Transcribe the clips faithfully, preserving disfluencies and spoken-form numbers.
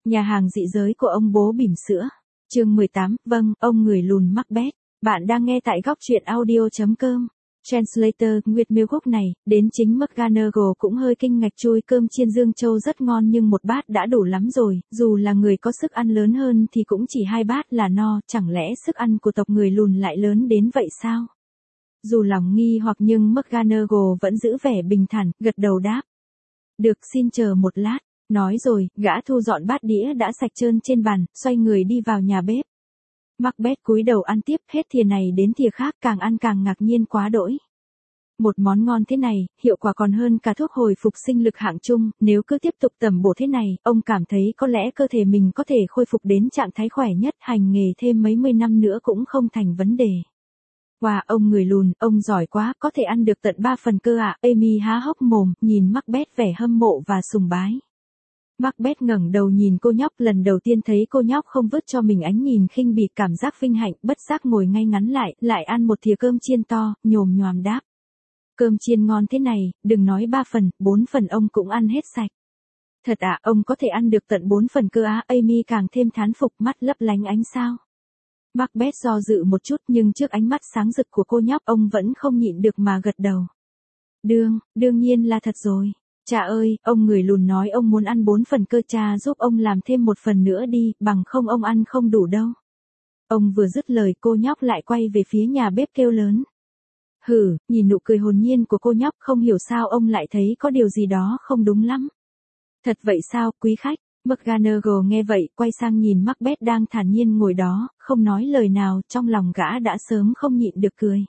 Nhà hàng dị giới của ông bố bỉm sữa. Chương mười tám, vâng, ông người lùn Macbeth. Bạn đang nghe tại góc truyện audio chấm com. Translator, Nguyệt Miêu Quốc này, đến chính McGonagall cũng hơi kinh ngạc chui cơm chiên Dương Châu rất ngon nhưng một bát đã đủ lắm rồi, dù là người có sức ăn lớn hơn thì cũng chỉ hai bát là no, chẳng lẽ sức ăn của tộc người lùn lại lớn đến vậy sao? Dù lòng nghi hoặc nhưng McGonagall vẫn giữ vẻ bình thản, gật đầu đáp. Được, xin chờ một lát. Nói rồi, gã thu dọn bát đĩa đã sạch trơn trên bàn, xoay người đi vào nhà bếp. Macbeth cúi đầu ăn tiếp, hết thìa này đến thìa khác, càng ăn càng ngạc nhiên quá đỗi. Một món ngon thế này, hiệu quả còn hơn cả thuốc hồi phục sinh lực hạng trung, nếu cứ tiếp tục tầm bổ thế này, ông cảm thấy có lẽ cơ thể mình có thể khôi phục đến trạng thái khỏe nhất, hành nghề thêm mấy mươi năm nữa cũng không thành vấn đề. Wow, ông người lùn, ông giỏi quá, có thể ăn được tận ba phần cơ ạ. À? Amy há hốc mồm, nhìn Macbeth vẻ hâm mộ và sùng bái. Macbeth ngẩng đầu nhìn cô nhóc, lần đầu tiên thấy cô nhóc không vứt cho mình ánh nhìn khinh bỉ, cảm giác vinh hạnh, bất giác ngồi ngay ngắn lại, lại ăn một thìa cơm chiên to, nhồm nhoàm đáp. Cơm chiên ngon thế này, đừng nói ba phần, bốn phần ông cũng ăn hết sạch. Thật ạ, à, ông có thể ăn được tận bốn phần cơ á. À? Amy càng thêm thán phục, mắt lấp lánh ánh sao. Macbeth do dự một chút nhưng trước ánh mắt sáng rực của cô nhóc ông vẫn không nhịn được mà gật đầu. Đương, đương nhiên là thật rồi. Cha ơi, ông người lùn nói ông muốn ăn bốn phần cơ, cha giúp ông làm thêm một phần nữa đi, bằng không ông ăn không đủ đâu. Ông vừa dứt lời cô nhóc lại quay về phía nhà bếp kêu lớn. Hử, nhìn nụ cười hồn nhiên của cô nhóc không hiểu sao ông lại thấy có điều gì đó không đúng lắm. Thật vậy sao, quý khách? McGonagall nghe vậy, quay sang nhìn Macbeth đang thản nhiên ngồi đó, không nói lời nào, trong lòng gã đã sớm không nhịn được cười.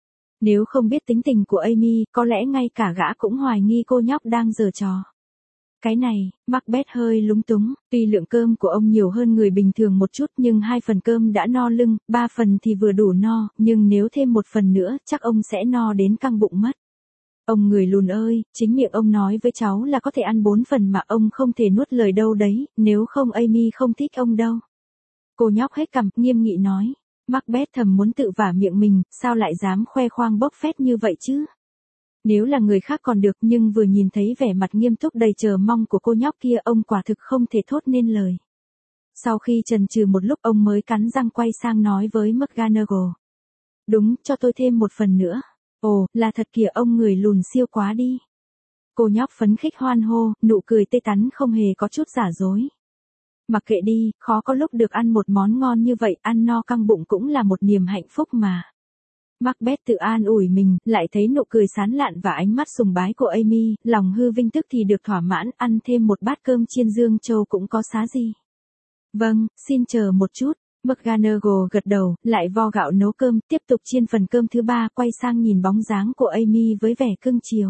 Nếu không biết tính tình của Amy, có lẽ ngay cả gã cũng hoài nghi cô nhóc đang giở trò. Cái này, Macbeth hơi lúng túng, tuy lượng cơm của ông nhiều hơn người bình thường một chút nhưng hai phần cơm đã no lưng, ba phần thì vừa đủ no, nhưng nếu thêm một phần nữa chắc ông sẽ no đến căng bụng mất. Ông người lùn ơi, chính miệng ông nói với cháu là có thể ăn bốn phần mà ông không thể nuốt lời đâu đấy, nếu không Amy không thích ông đâu. Cô nhóc hết cằm, nghiêm nghị nói. Macbeth thầm muốn tự vả miệng mình, sao lại dám khoe khoang bốc phét như vậy chứ? Nếu là người khác còn được nhưng vừa nhìn thấy vẻ mặt nghiêm túc đầy chờ mong của cô nhóc kia ông quả thực không thể thốt nên lời. Sau khi chần chừ một lúc ông mới cắn răng quay sang nói với McGonagall. Đúng, cho tôi thêm một phần nữa. Ồ, là thật kìa, ông người lùn siêu quá đi. Cô nhóc phấn khích hoan hô, nụ cười tê tắn không hề có chút giả dối. Mặc kệ đi, khó có lúc được ăn một món ngon như vậy, ăn no căng bụng cũng là một niềm hạnh phúc mà. Macbeth tự an ủi mình, lại thấy nụ cười sán lạn và ánh mắt sùng bái của Amy, lòng hư vinh tức thì được thỏa mãn, ăn thêm một bát cơm chiên Dương Châu cũng có xá gì. Vâng, xin chờ một chút. McGonagall gật đầu, lại vo gạo nấu cơm, tiếp tục chiên phần cơm thứ ba, quay sang nhìn bóng dáng của Amy với vẻ cưng chiều.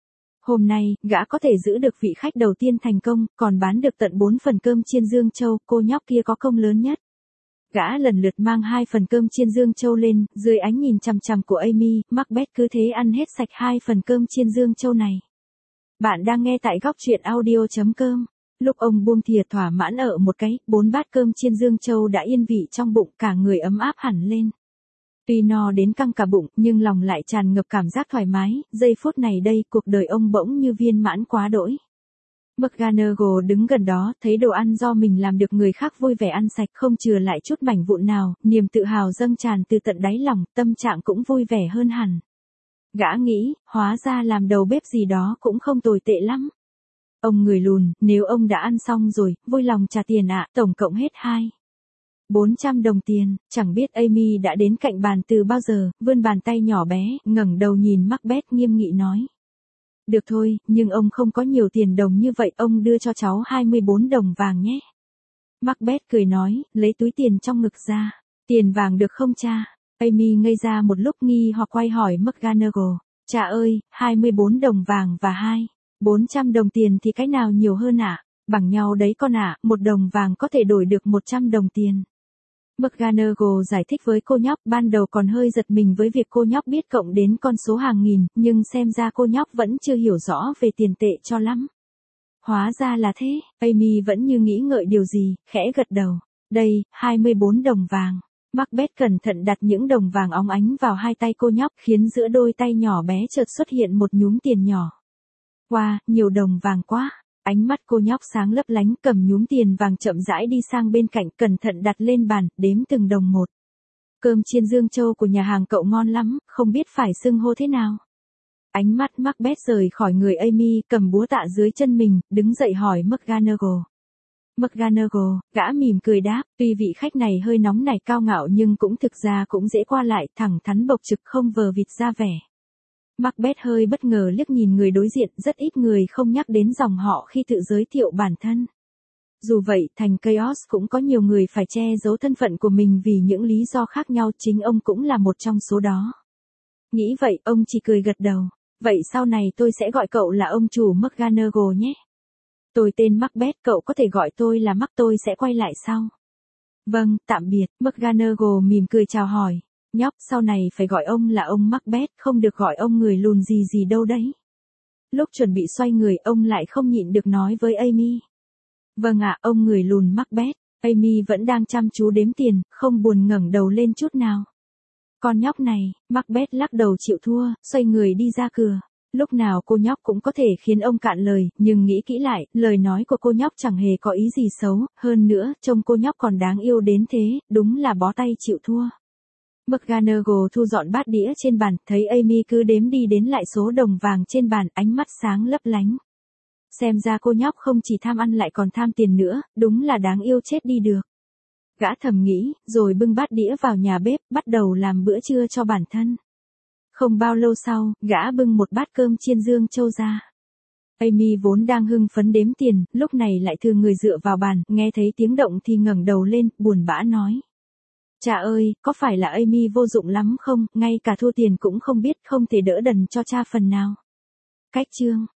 Hôm nay, gã có thể giữ được vị khách đầu tiên thành công, còn bán được tận bốn phần cơm chiên Dương Châu, cô nhóc kia có công lớn nhất. Gã lần lượt mang hai phần cơm chiên Dương Châu lên, dưới ánh nhìn chằm chằm của Amy, Macbeth cứ thế ăn hết sạch hai phần cơm chiên Dương Châu này. Bạn đang nghe tại góc truyện audio chấm com. Lúc ông buông thìa thỏa mãn ở một cái, bốn bát cơm chiên Dương Châu đã yên vị trong bụng, cả người ấm áp hẳn lên. Tuy no đến căng cả bụng, nhưng lòng lại tràn ngập cảm giác thoải mái, giây phút này đây, cuộc đời ông bỗng như viên mãn quá đỗi. McGonagall đứng gần đó, thấy đồ ăn do mình làm được người khác vui vẻ ăn sạch không chừa lại chút mảnh vụn nào, niềm tự hào dâng tràn từ tận đáy lòng, tâm trạng cũng vui vẻ hơn hẳn. Gã nghĩ, hóa ra làm đầu bếp gì đó cũng không tồi tệ lắm. Ông người lùn, nếu ông đã ăn xong rồi, vui lòng trả tiền ạ, à, tổng cộng hết hai. bốn trăm đồng tiền, chẳng biết Amy đã đến cạnh bàn từ bao giờ, vươn bàn tay nhỏ bé, ngẩng đầu nhìn Macbeth nghiêm nghị nói. Được thôi, nhưng ông không có nhiều tiền đồng như vậy, ông đưa cho cháu hai mươi bốn đồng vàng nhé. Macbeth cười nói, lấy túi tiền trong ngực ra. Tiền vàng được không cha? Amy ngây ra một lúc nghi hoặc quay hỏi McGonagall. Cha ơi, hai mươi bốn đồng vàng và hai. bốn trăm đồng tiền thì cái nào nhiều hơn ạ? À? Bằng nhau đấy con ạ, à, một đồng vàng có thể đổi được một trăm đồng tiền. McGonagall giải thích với cô nhóc, ban đầu còn hơi giật mình với việc cô nhóc biết cộng đến con số hàng nghìn, nhưng xem ra cô nhóc vẫn chưa hiểu rõ về tiền tệ cho lắm. Hóa ra là thế, Amy vẫn như nghĩ ngợi điều gì, khẽ gật đầu. Đây, hai mươi bốn đồng vàng. Macbeth cẩn thận đặt những đồng vàng óng ánh vào hai tay cô nhóc, khiến giữa đôi tay nhỏ bé chợt xuất hiện một nhúm tiền nhỏ. Wow, nhiều đồng vàng quá. Ánh mắt cô nhóc sáng lấp lánh, cầm nhúm tiền vàng chậm rãi đi sang bên cạnh, cẩn thận đặt lên bàn, đếm từng đồng một. Cơm chiên Dương Châu của nhà hàng cậu ngon lắm, không biết phải xưng hô thế nào. Ánh mắt Macbeth rời khỏi người Amy, cầm búa tạ dưới chân mình, đứng dậy hỏi McGonagall. McGonagall, gã mỉm cười đáp, tuy vị khách này hơi nóng nảy cao ngạo nhưng cũng thực ra cũng dễ qua lại, thẳng thắn bộc trực không vờ vịt ra vẻ. Macbeth hơi bất ngờ liếc nhìn người đối diện, rất ít người không nhắc đến dòng họ khi tự giới thiệu bản thân. Dù vậy, thành Chaos cũng có nhiều người phải che giấu thân phận của mình vì những lý do khác nhau, chính ông cũng là một trong số đó. Nghĩ vậy, ông chỉ cười gật đầu. Vậy sau này tôi sẽ gọi cậu là ông chủ McGonagall nhé. Tôi tên Macbeth, cậu có thể gọi tôi là Mac, tôi sẽ quay lại sau. Vâng, tạm biệt. McGonagall mỉm cười chào hỏi. Nhóc, sau này phải gọi ông là ông Macbeth, không được gọi ông người lùn gì gì đâu đấy. Lúc chuẩn bị xoay người, ông lại không nhịn được nói với Amy. Vâng ạ, ông người lùn Macbeth. Amy vẫn đang chăm chú đếm tiền, không buồn ngẩng đầu lên chút nào. Con nhóc này, Macbeth lắc đầu chịu thua, xoay người đi ra cửa. Lúc nào cô nhóc cũng có thể khiến ông cạn lời, nhưng nghĩ kỹ lại, lời nói của cô nhóc chẳng hề có ý gì xấu, hơn nữa, trông cô nhóc còn đáng yêu đến thế, đúng là bó tay chịu thua. McGonagall thu dọn bát đĩa trên bàn, thấy Amy cứ đếm đi đến lại số đồng vàng trên bàn, ánh mắt sáng lấp lánh. Xem ra cô nhóc không chỉ tham ăn lại còn tham tiền nữa, đúng là đáng yêu chết đi được. Gã thầm nghĩ, rồi bưng bát đĩa vào nhà bếp, bắt đầu làm bữa trưa cho bản thân. Không bao lâu sau, gã bưng một bát cơm chiên Dương Châu ra. Amy vốn đang hưng phấn đếm tiền, lúc này lại thừa người dựa vào bàn, nghe thấy tiếng động thì ngẩng đầu lên, buồn bã nói. Cha ơi, có phải là Amy vô dụng lắm không, ngay cả thua tiền cũng không biết, không thể đỡ đần cho cha phần nào. Cách chương